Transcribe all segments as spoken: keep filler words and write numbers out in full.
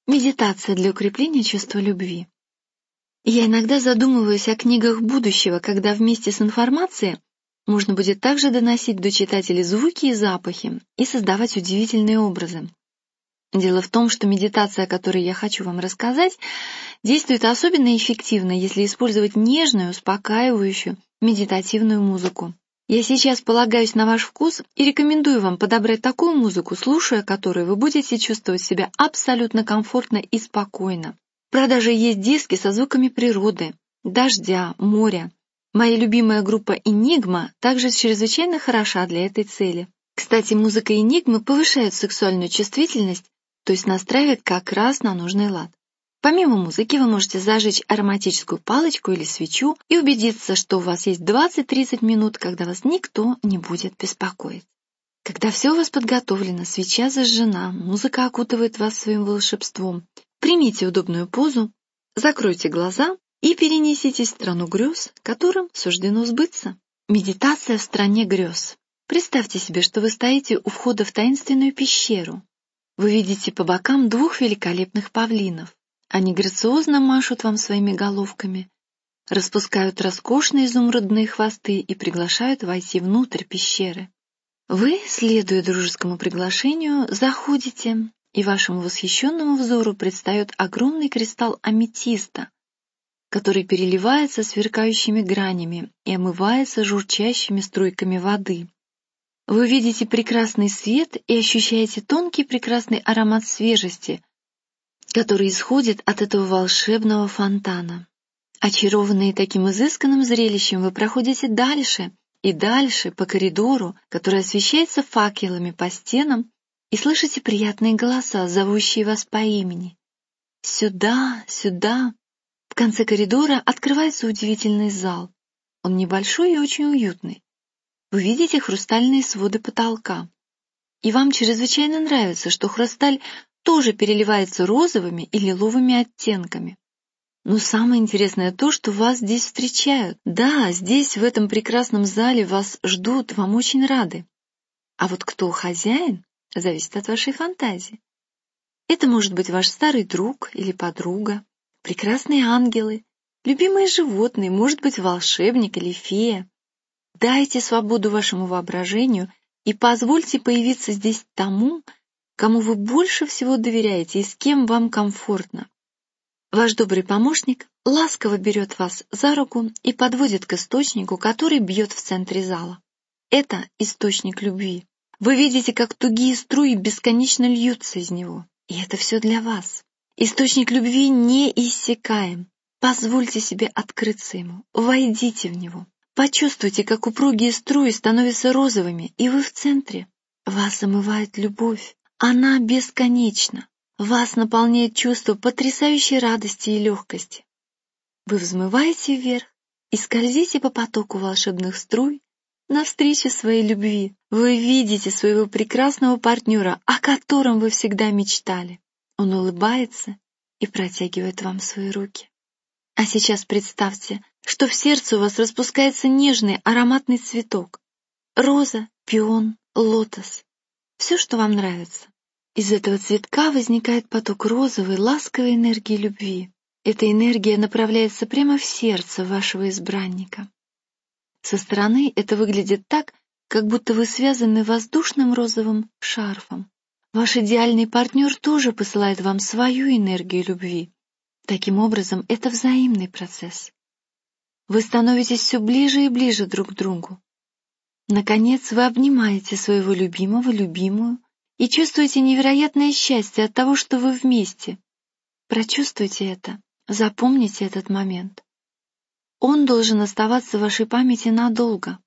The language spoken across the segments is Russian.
Медитация для укрепления чувства любви. Я иногда задумываюсь о книгах будущего, когда вместе с информацией можно будет также доносить до читателей звуки и запахи и создавать удивительные образы. Дело в том, что медитация, о которой я хочу вам рассказать, действует особенно эффективно, если использовать нежную, успокаивающую, медитативную музыку. Я сейчас полагаюсь на ваш вкус и рекомендую вам подобрать такую музыку, слушая которую вы будете чувствовать себя абсолютно комфортно и спокойно. В продаже есть диски со звуками природы, дождя, моря. Моя любимая группа «Энигма» также чрезвычайно хороша для этой цели. Кстати, музыка «Энигмы» повышает сексуальную чувствительность, то есть настраивает как раз на нужный лад. Помимо музыки вы можете зажечь ароматическую палочку или свечу и убедиться, что у вас есть двадцать-тридцать минут, когда вас никто не будет беспокоить. Когда все у вас подготовлено, свеча зажжена, музыка окутывает вас своим волшебством, примите удобную позу, закройте глаза и перенеситесь в страну грез, которым суждено сбыться. Медитация в стране грез. Представьте себе, что вы стоите у входа в таинственную пещеру. Вы видите по бокам двух великолепных павлинов. Они грациозно машут вам своими головками, распускают роскошные изумрудные хвосты и приглашают войти внутрь пещеры. Вы, следуя дружескому приглашению, заходите, и вашему восхищенному взору предстает огромный кристалл аметиста, который переливается сверкающими гранями и омывается журчащими струйками воды. Вы видите прекрасный свет и ощущаете тонкий прекрасный аромат свежести, который исходит от этого волшебного фонтана. Очарованные таким изысканным зрелищем, вы проходите дальше и дальше по коридору, который освещается факелами по стенам, и слышите приятные голоса, зовущие вас по имени. Сюда, сюда. В конце коридора открывается удивительный зал. Он небольшой и очень уютный. Вы видите хрустальные своды потолка. И вам чрезвычайно нравится, что хрусталь тоже переливается розовыми и лиловыми оттенками. Но самое интересное то, что вас здесь встречают. Да, здесь, в этом прекрасном зале, вас ждут, вам очень рады. А вот кто хозяин, зависит от вашей фантазии. Это может быть ваш старый друг или подруга, прекрасные ангелы, любимые животные, может быть волшебник или фея. Дайте свободу вашему воображению и позвольте появиться здесь тому, кому вы больше всего доверяете и с кем вам комфортно. Ваш добрый помощник ласково берет вас за руку и подводит к источнику, который бьет в центре зала. Это источник любви. Вы видите, как тугие струи бесконечно льются из него. И это все для вас. Источник любви неиссякаем. Позвольте себе открыться ему. Войдите в него. Почувствуйте, как упругие струи становятся розовыми, и вы в центре. Вас омывает любовь. Она бесконечна. Вас наполняет чувство потрясающей радости и легкости. Вы взмываете вверх и скользите по потоку волшебных струй навстречу своей любви. Вы видите своего прекрасного партнера, о котором вы всегда мечтали. Он улыбается и протягивает вам свои руки. А сейчас представьте, что в сердце у вас распускается нежный ароматный цветок. Роза, пион, лотос. Все, что вам нравится. Из этого цветка возникает поток розовой, ласковой энергии любви. Эта энергия направляется прямо в сердце вашего избранника. Со стороны это выглядит так, как будто вы связаны воздушным розовым шарфом. Ваш идеальный партнер тоже посылает вам свою энергию любви. Таким образом, это взаимный процесс. Вы становитесь все ближе и ближе друг к другу. Наконец, вы обнимаете своего любимого, любимую, и чувствуете невероятное счастье от того, что вы вместе. Прочувствуйте это, запомните этот момент. Он должен оставаться в вашей памяти надолго.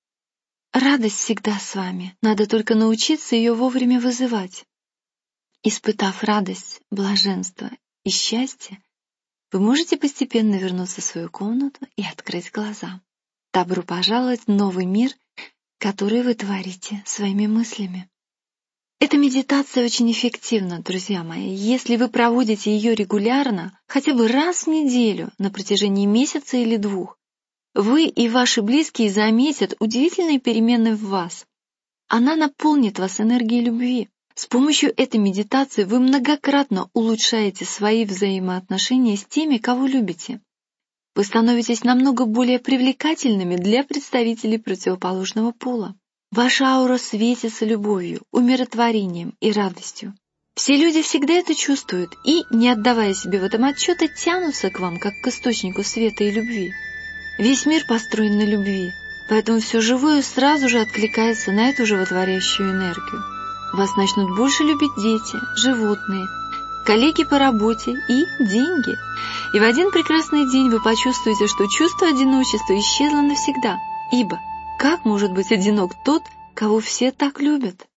Радость всегда с вами, надо только научиться ее вовремя вызывать. Испытав радость, блаженство и счастье, вы можете постепенно вернуться в свою комнату и открыть глаза. Добро пожаловать в новый мир, который вы творите своими мыслями. Эта медитация очень эффективна, друзья мои. Если вы проводите ее регулярно, хотя бы раз в неделю, на протяжении месяца или двух, вы и ваши близкие заметят удивительные перемены в вас. Она наполнит вас энергией любви. С помощью этой медитации вы многократно улучшаете свои взаимоотношения с теми, кого любите. Вы становитесь намного более привлекательными для представителей противоположного пола. Ваша аура светится любовью, умиротворением и радостью. Все люди всегда это чувствуют и, не отдавая себе в этом отчета, тянутся к вам, как к источнику света и любви. Весь мир построен на любви, поэтому все живое сразу же откликается на эту животворящую энергию. Вас начнут больше любить дети, животные, коллеги по работе и деньги. И в один прекрасный день вы почувствуете, что чувство одиночества исчезло навсегда, ибо как может быть одинок тот, кого все так любят?